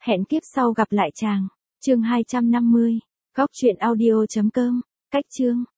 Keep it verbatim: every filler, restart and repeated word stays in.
Hẹn kiếp sau gặp lại chàng. Chương hai trăm năm mươi. Góc truyện audio chấm com. Cách chương